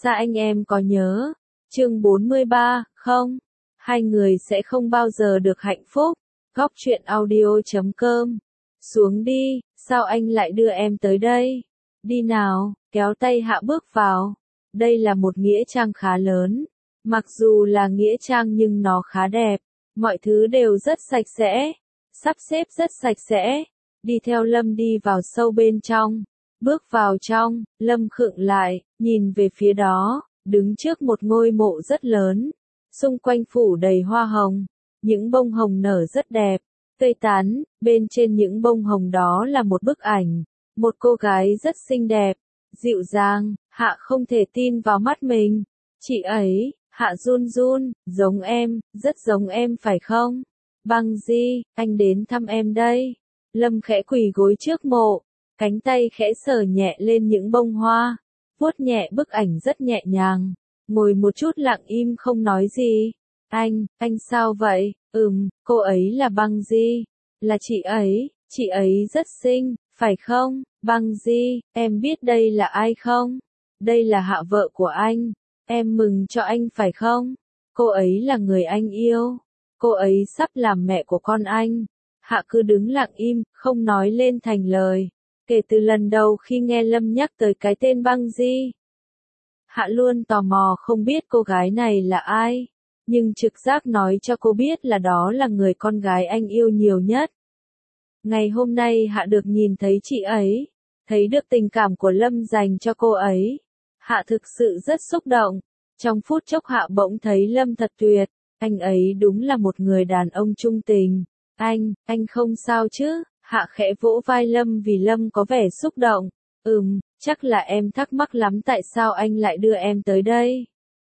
Sa anh em có nhớ, chương 43, không? Hai người sẽ không bao giờ được hạnh phúc. Góc truyện audio.com. Xuống đi, sao anh lại đưa em tới đây? Đi nào, kéo tay Hạ bước vào. Đây là một nghĩa trang khá lớn. Mặc dù là nghĩa trang nhưng nó khá đẹp. Mọi thứ đều rất sạch sẽ. Sắp xếp rất sạch sẽ. Đi theo Lâm đi vào sâu bên trong. Bước vào trong, Lâm khựng lại, nhìn về phía đó, đứng trước một ngôi mộ rất lớn. Xung quanh phủ đầy hoa hồng. Những bông hồng nở rất đẹp, tươi tắn, bên trên những bông hồng đó là một bức ảnh. Một cô gái rất xinh đẹp, dịu dàng, Hạ không thể tin vào mắt mình. Chị ấy, Hạ run run, giống em, rất giống em phải không? Băng Di, anh đến thăm em đây. Lâm khẽ quỳ gối trước mộ, cánh tay khẽ sờ nhẹ lên những bông hoa, vuốt nhẹ bức ảnh rất nhẹ nhàng, ngồi một chút lặng im không nói gì. Anh sao vậy? Cô ấy là Băng Di, là chị ấy rất xinh, phải không? Băng Di, em biết đây là ai không? Đây là Hạ vợ của anh, em mừng cho anh phải không? Cô ấy là người anh yêu, cô ấy sắp làm mẹ của con anh. Hạ cứ đứng lặng im, không nói lên thành lời. Kể từ lần đầu khi nghe Lâm nhắc tới cái tên Băng Di, Hạ luôn tò mò không biết cô gái này là ai, nhưng trực giác nói cho cô biết là đó là người con gái anh yêu nhiều nhất. Ngày hôm nay Hạ được nhìn thấy chị ấy, thấy được tình cảm của Lâm dành cho cô ấy. Hạ thực sự rất xúc động. Trong phút chốc Hạ bỗng thấy Lâm thật tuyệt, anh ấy đúng là một người đàn ông trung tình. Anh không sao chứ? Hạ khẽ vỗ vai Lâm vì Lâm có vẻ xúc động. Chắc là em thắc mắc lắm tại sao anh lại đưa em tới đây.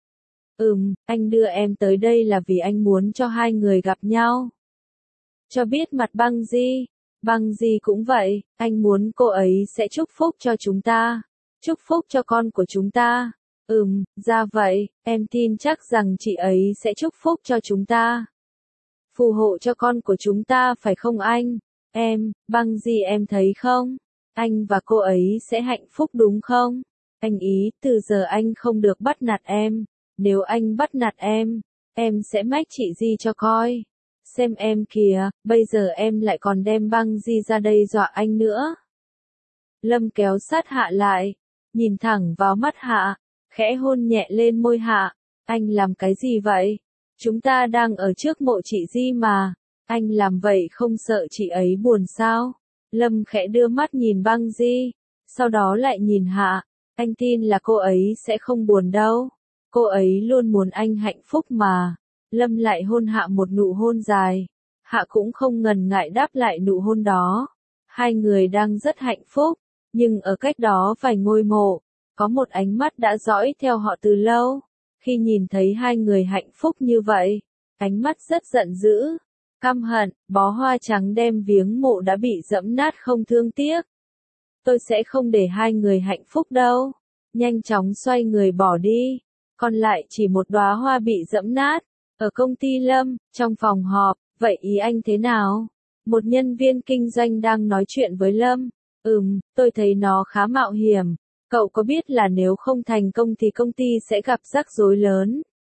Anh đưa em tới đây là vì anh muốn cho hai người gặp nhau. Cho biết mặt Băng Di. Băng Di cũng vậy, anh muốn cô ấy sẽ chúc phúc cho chúng ta. Chúc phúc cho con của chúng ta. Ra vậy, em tin chắc rằng chị ấy sẽ chúc phúc cho chúng ta. Phù hộ cho con của chúng ta phải không anh? Băng Di em thấy không? Anh và cô ấy sẽ hạnh phúc đúng không? Anh ý, từ giờ anh không được bắt nạt em. Nếu anh bắt nạt em sẽ mách chị Di cho coi. Xem em kìa, bây giờ em lại còn đem Băng Di ra đây dọa anh nữa. Lâm kéo sát Hạ lại, nhìn thẳng vào mắt Hạ, khẽ hôn nhẹ lên môi Hạ. Anh làm cái gì vậy? Chúng ta đang ở trước mộ chị Di mà. Anh làm vậy không sợ chị ấy buồn sao? Lâm khẽ đưa mắt nhìn Băng Di, sau đó lại nhìn Hạ. Anh tin là cô ấy sẽ không buồn đâu. Cô ấy luôn muốn anh hạnh phúc mà. Lâm lại hôn Hạ một nụ hôn dài. Hạ cũng không ngần ngại đáp lại nụ hôn đó. Hai người đang rất hạnh phúc, nhưng ở cách đó vài ngôi mộ, có một ánh mắt đã dõi theo họ từ lâu. Khi nhìn thấy hai người hạnh phúc như vậy, ánh mắt rất giận dữ, căm hận, bó hoa trắng đem viếng mộ đã bị dẫm nát không thương tiếc. Tôi sẽ không để hai người hạnh phúc đâu. Nhanh chóng xoay người bỏ đi, còn lại chỉ một đóa hoa bị dẫm nát. Ở công ty Lâm, trong phòng họp, vậy ý anh thế nào? Một nhân viên kinh doanh đang nói chuyện với Lâm. Tôi thấy nó khá mạo hiểm. Cậu có biết là nếu không thành công thì công ty sẽ gặp rắc rối lớn?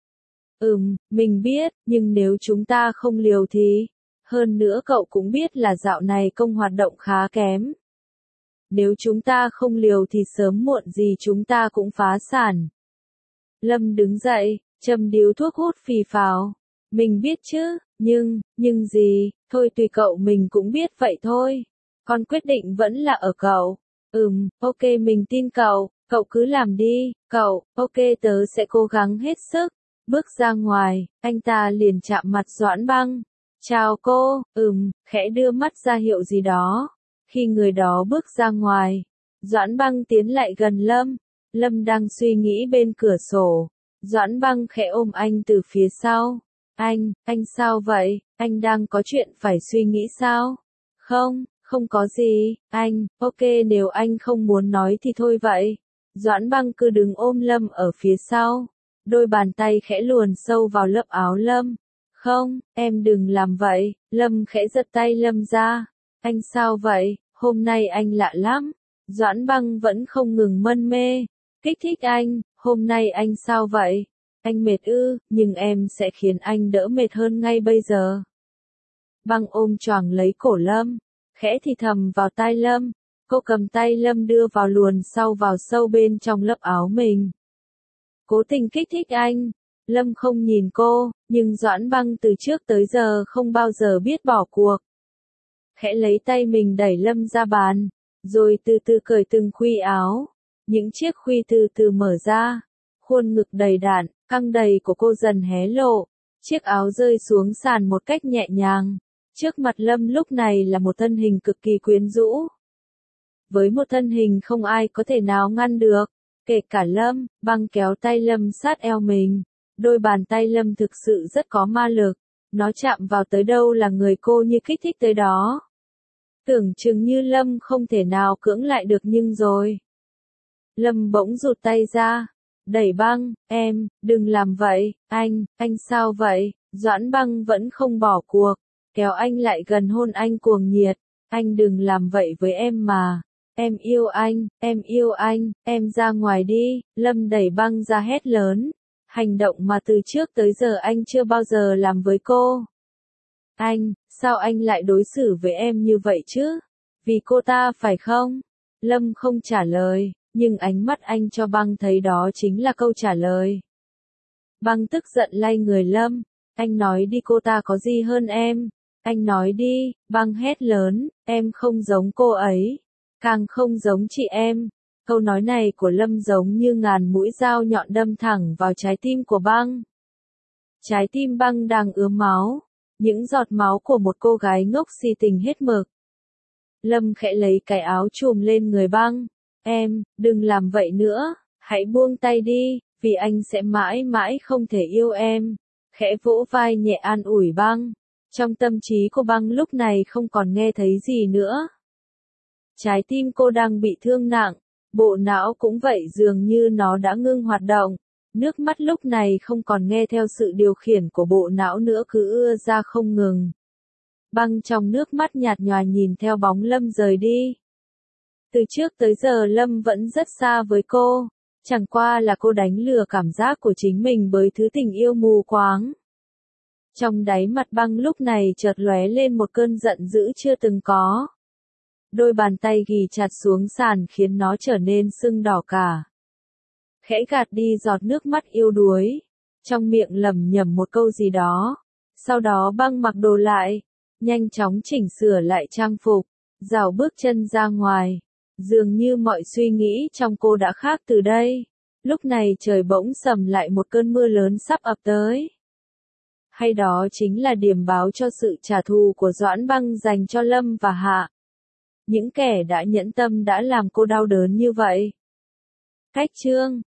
Mình biết, nhưng nếu chúng ta không liều thì... Hơn nữa cậu cũng biết là dạo này công hoạt động khá kém. Nếu chúng ta không liều thì sớm muộn gì chúng ta cũng phá sản. Lâm đứng dậy, châm điếu thuốc hút phì phào. Mình biết chứ, nhưng gì, thôi tùy cậu, mình cũng biết vậy thôi. Còn quyết định vẫn là ở cậu. Ok mình tin cậu, cậu cứ làm đi, cậu, ok tớ sẽ cố gắng hết sức. Bước ra ngoài, anh ta liền chạm mặt Doãn Băng. Chào cô, khẽ đưa mắt ra hiệu gì đó. Khi người đó bước ra ngoài, Doãn Băng tiến lại gần Lâm. Lâm đang suy nghĩ bên cửa sổ. Doãn Băng khẽ ôm anh từ phía sau. Anh sao vậy? Anh đang có chuyện phải suy nghĩ sao? Không có gì, ok nếu anh không muốn nói thì thôi vậy. Doãn Băng cứ đứng ôm Lâm ở phía sau. Đôi bàn tay khẽ luồn sâu vào lớp áo Lâm. Không, em đừng làm vậy. Lâm khẽ giật tay Lâm ra. Anh sao vậy? Hôm nay anh lạ lắm. Doãn Băng vẫn không ngừng mân mê. Kích thích anh, Hôm nay anh sao vậy? Anh mệt ư, nhưng em sẽ khiến anh đỡ mệt hơn ngay bây giờ. Băng ôm choàng lấy cổ Lâm, khẽ thì thầm vào tai Lâm. Cô cầm tay Lâm đưa vào luồn sau vào sâu bên trong lớp áo mình. Cố tình kích thích anh. Lâm không nhìn cô, nhưng Doãn Băng từ trước tới giờ không bao giờ biết bỏ cuộc. Khẽ lấy tay mình đẩy Lâm ra bàn, rồi từ từ cởi từng khuy áo. Những chiếc khuy từ từ mở ra, khuôn ngực đầy đặn, căng đầy của cô dần hé lộ. Chiếc áo rơi xuống sàn một cách nhẹ nhàng. Trước mặt Lâm lúc này là một thân hình cực kỳ quyến rũ. Với một thân hình không ai có thể nào ngăn được, kể cả Lâm. Băng kéo tay Lâm sát eo mình. Đôi bàn tay Lâm thực sự rất có ma lực. Nó chạm vào tới đâu là người cô như kích thích tới đó. Tưởng chừng như Lâm không thể nào cưỡng lại được nhưng rồi. Lâm bỗng rụt tay ra, đẩy Băng, em, đừng làm vậy, anh sao vậy? Doãn Băng vẫn không bỏ cuộc, kéo anh lại gần hôn anh cuồng nhiệt. Anh đừng làm vậy với em mà. Em yêu anh, em ra ngoài đi. Lâm đẩy Băng ra hét lớn. Hành động mà từ trước tới giờ anh chưa bao giờ làm với cô. Sao anh lại đối xử với em như vậy chứ? Vì cô ta phải không? Lâm không trả lời, nhưng ánh mắt anh cho Băng thấy đó chính là câu trả lời. Băng tức giận lay người Lâm. Anh nói đi, cô ta có gì hơn em? Anh nói đi. Băng hét lớn, em không giống cô ấy, càng không giống chị em. Câu nói này của Lâm giống như ngàn mũi dao nhọn đâm thẳng vào trái tim của Băng. Trái tim Băng đang ứa máu, những giọt máu của một cô gái ngốc si tình hết mực. Lâm khẽ lấy cái áo trùm lên người Băng. Em, đừng làm vậy nữa, hãy buông tay đi, vì anh sẽ mãi mãi không thể yêu em. Khẽ vỗ vai nhẹ an ủi Băng. Trong tâm trí của Băng lúc này không còn nghe thấy gì nữa. Trái tim cô đang bị thương nặng, bộ não cũng vậy, dường như nó đã ngưng hoạt động. Nước mắt lúc này không còn nghe theo sự điều khiển của bộ não nữa, cứ ưa ra không ngừng. Băng trong nước mắt nhạt nhòa nhìn theo bóng Lâm rời đi. Từ trước tới giờ Lâm vẫn rất xa với cô, chẳng qua là cô đánh lừa cảm giác của chính mình bởi thứ tình yêu mù quáng. Trong đáy mặt Băng lúc này chợt lóe lên một cơn giận dữ chưa từng có. Đôi bàn tay ghì chặt xuống sàn khiến nó trở nên sưng đỏ cả. Khẽ gạt đi giọt nước mắt yếu đuối, trong miệng lẩm nhẩm một câu gì đó. Sau đó Băng mặc đồ lại, nhanh chóng chỉnh sửa lại trang phục, rảo bước chân ra ngoài. Dường như mọi suy nghĩ trong cô đã khác từ đây. Lúc này trời bỗng sầm lại, một cơn mưa lớn sắp ập tới. Hay đó chính là điểm báo cho sự trả thù của Doãn Băng dành cho Lâm và Hạ. Những kẻ đã nhẫn tâm đã làm cô đau đớn như vậy. Cách chương